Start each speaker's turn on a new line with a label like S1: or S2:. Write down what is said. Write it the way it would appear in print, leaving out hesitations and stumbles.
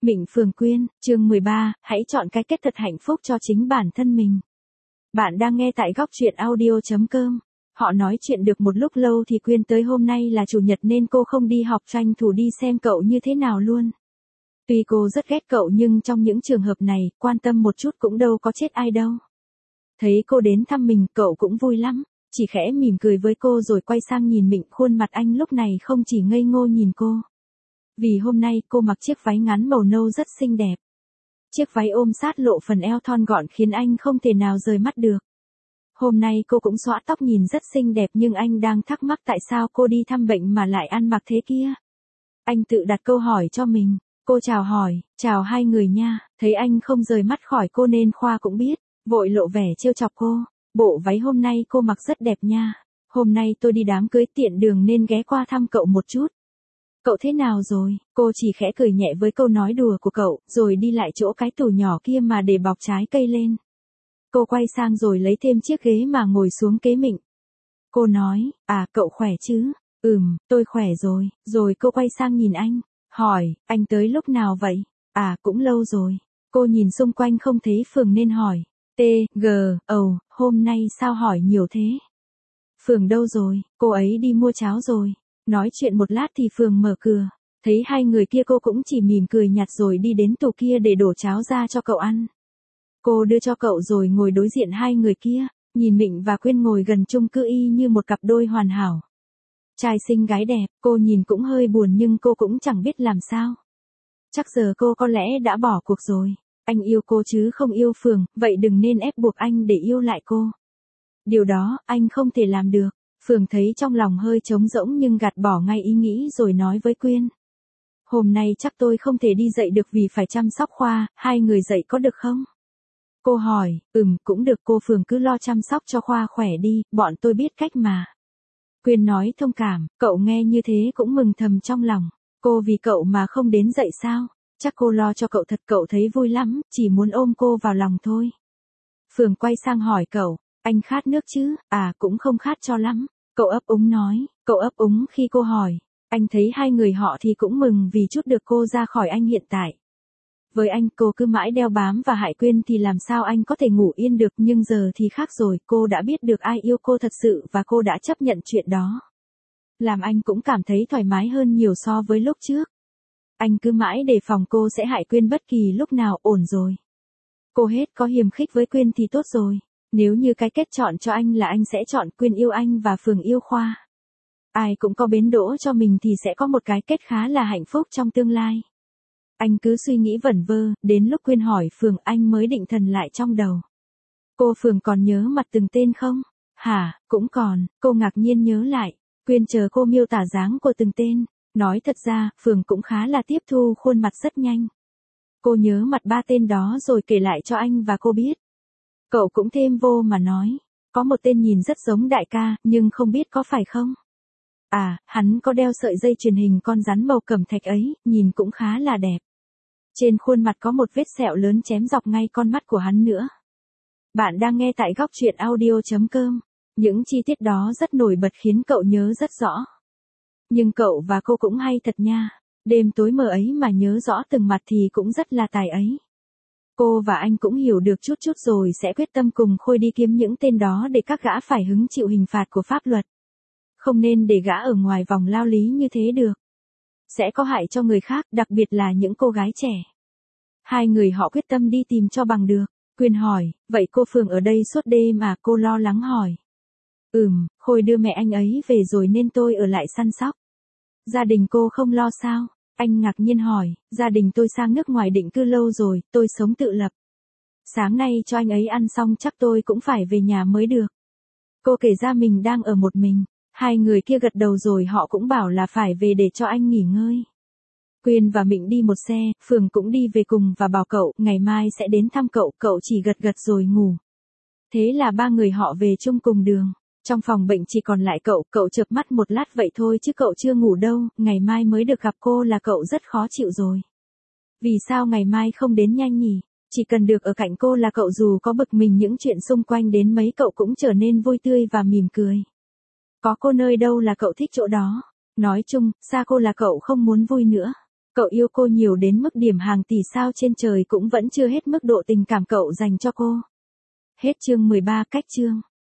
S1: Mịnh Phường Quyên, chương 13, hãy chọn cái kết thật hạnh phúc cho chính bản thân mình. Bạn đang nghe tại góc truyện audio.com. Họ nói chuyện được một lúc lâu thì Quyên tới hôm nay là chủ nhật nên cô không đi học, tranh thủ đi xem cậu như thế nào luôn. Tuy cô rất ghét cậu nhưng trong những trường hợp này, quan tâm một chút cũng đâu có chết ai đâu. Thấy cô đến thăm mình, cậu cũng vui lắm, chỉ khẽ mỉm cười với cô rồi quay sang nhìn Mịnh. Khuôn mặt anh lúc này không chỉ ngây ngô nhìn cô. Vì hôm nay cô mặc chiếc váy ngắn màu nâu rất xinh đẹp. Chiếc váy ôm sát lộ phần eo thon gọn khiến anh không thể nào rời mắt được. Hôm nay cô cũng xõa tóc nhìn rất xinh đẹp nhưng anh đang thắc mắc tại sao cô đi thăm bệnh mà lại ăn mặc thế kia. Anh tự đặt câu hỏi cho mình. Cô chào hỏi, chào hai người nha, thấy anh không rời mắt khỏi cô nên Khoa cũng biết, vội lộ vẻ trêu chọc cô. Bộ váy hôm nay cô mặc rất đẹp nha. Hôm nay tôi đi đám cưới tiện đường nên ghé qua thăm cậu một chút. Cậu thế nào rồi? Cô chỉ khẽ cười nhẹ với câu nói đùa của cậu, rồi đi lại chỗ cái tủ nhỏ kia mà để bọc trái cây lên. Cô quay sang rồi lấy thêm chiếc ghế mà ngồi xuống kế Mịnh. Cô nói, cậu khỏe chứ? Tôi khỏe rồi. Rồi cô quay sang nhìn anh, hỏi, anh tới lúc nào vậy? Cũng lâu rồi. Cô nhìn xung quanh không thấy Phường nên hỏi. Hôm nay sao hỏi nhiều thế? Phường đâu rồi? Cô ấy đi mua cháo rồi. Nói chuyện một lát thì Phường mở cửa, thấy hai người kia cô cũng chỉ mỉm cười nhạt rồi đi đến tủ kia để đổ cháo ra cho cậu ăn. Cô đưa cho cậu rồi ngồi đối diện hai người kia, nhìn Mịnh và Quyên ngồi gần chung cư y như một cặp đôi hoàn hảo. Trai xinh gái đẹp, cô nhìn cũng hơi buồn nhưng cô cũng chẳng biết làm sao. Chắc giờ cô có lẽ đã bỏ cuộc rồi. Anh yêu cô chứ không yêu Phường, vậy đừng nên ép buộc anh để yêu lại cô. Điều đó, anh không thể làm được. Phường thấy trong lòng hơi trống rỗng nhưng gạt bỏ ngay ý nghĩ rồi nói với Quyên. Hôm nay chắc tôi không thể đi dạy được vì phải chăm sóc Khoa, hai người dạy có được không? Cô hỏi, cũng được cô. Phường cứ lo chăm sóc cho Khoa khỏe đi, bọn tôi biết cách mà. Quyên nói thông cảm, cậu nghe như thế cũng mừng thầm trong lòng. Cô vì cậu mà không đến dạy sao? Chắc cô lo cho cậu thật, cậu thấy vui lắm, chỉ muốn ôm cô vào lòng thôi. Phường quay sang hỏi cậu, anh khát nước chứ? Cũng không khát cho lắm. Cậu ấp úng nói, cậu ấp úng khi cô hỏi. Anh thấy hai người họ thì cũng mừng vì chút được cô ra khỏi anh hiện tại. Với anh cô cứ mãi đeo bám và hại Quyên thì làm sao anh có thể ngủ yên được, nhưng giờ thì khác rồi, cô đã biết được ai yêu cô thật sự và cô đã chấp nhận chuyện đó. Làm anh cũng cảm thấy thoải mái hơn nhiều so với lúc trước. Anh cứ mãi đề phòng cô sẽ hại Quyên bất kỳ lúc nào. Ổn rồi. Cô hết có hiềm khích với Quyên thì tốt rồi. Nếu như cái kết chọn cho anh là anh sẽ chọn Quyên yêu anh và Phường yêu Khoa. Ai cũng có bến đỗ cho mình thì sẽ có một cái kết khá là hạnh phúc trong tương lai. Anh cứ suy nghĩ vẩn vơ, đến lúc Quyên hỏi Phường anh mới định thần lại trong đầu. Cô Phường còn nhớ mặt từng tên không? Cũng còn. Cô ngạc nhiên nhớ lại. Quyên chờ cô miêu tả dáng của từng tên. Nói thật ra, Phường cũng khá là tiếp thu khuôn mặt rất nhanh. Cô nhớ mặt ba tên đó rồi kể lại cho anh và cô biết. Cậu cũng thêm vô mà nói. Có một tên nhìn rất giống đại ca, nhưng không biết có phải không? Hắn có đeo sợi dây chuyền hình con rắn màu cẩm thạch ấy, nhìn cũng khá là đẹp. Trên khuôn mặt có một vết sẹo lớn chém dọc ngay con mắt của hắn nữa. Bạn đang nghe tại góc truyện audio.com. Những chi tiết đó rất nổi bật khiến cậu nhớ rất rõ. Nhưng cậu và cô cũng hay thật nha. Đêm tối mờ ấy mà nhớ rõ từng mặt thì cũng rất là tài ấy. Cô và anh cũng hiểu được chút chút rồi sẽ quyết tâm cùng Khôi đi kiếm những tên đó để các gã phải hứng chịu hình phạt của pháp luật. Không nên để gã ở ngoài vòng lao lý như thế được. Sẽ có hại cho người khác, đặc biệt là những cô gái trẻ. Hai người họ quyết tâm đi tìm cho bằng được. Quyên hỏi, vậy cô Phường ở đây suốt đêm mà? Cô lo lắng hỏi. Khôi đưa mẹ anh ấy về rồi nên tôi ở lại săn sóc. Gia đình cô không lo sao? Anh ngạc nhiên hỏi, gia đình tôi sang nước ngoài định cư lâu rồi, tôi sống tự lập. Sáng nay cho anh ấy ăn xong chắc tôi cũng phải về nhà mới được. Cô kể ra mình đang ở một mình. Hai người kia gật đầu rồi họ cũng bảo là phải về để cho anh nghỉ ngơi. Quyên và Mịnh đi một xe, Phường cũng đi về cùng và bảo cậu ngày mai sẽ đến thăm cậu, cậu chỉ gật gật rồi ngủ. Thế là ba người họ về chung cùng đường. Trong phòng bệnh chỉ còn lại cậu chợp mắt một lát vậy thôi chứ cậu chưa ngủ đâu, ngày mai mới được gặp cô là cậu rất khó chịu rồi. Vì sao ngày mai không đến nhanh nhỉ? Chỉ cần được ở cạnh cô là cậu dù có bực mình những chuyện xung quanh đến mấy cậu cũng trở nên vui tươi và mỉm cười. Có cô nơi đâu là cậu thích chỗ đó. Nói chung, xa cô là cậu không muốn vui nữa. Cậu yêu cô nhiều đến mức điểm hàng tỷ sao trên trời cũng vẫn chưa hết mức độ tình cảm cậu dành cho cô. Hết chương 13 cách chương.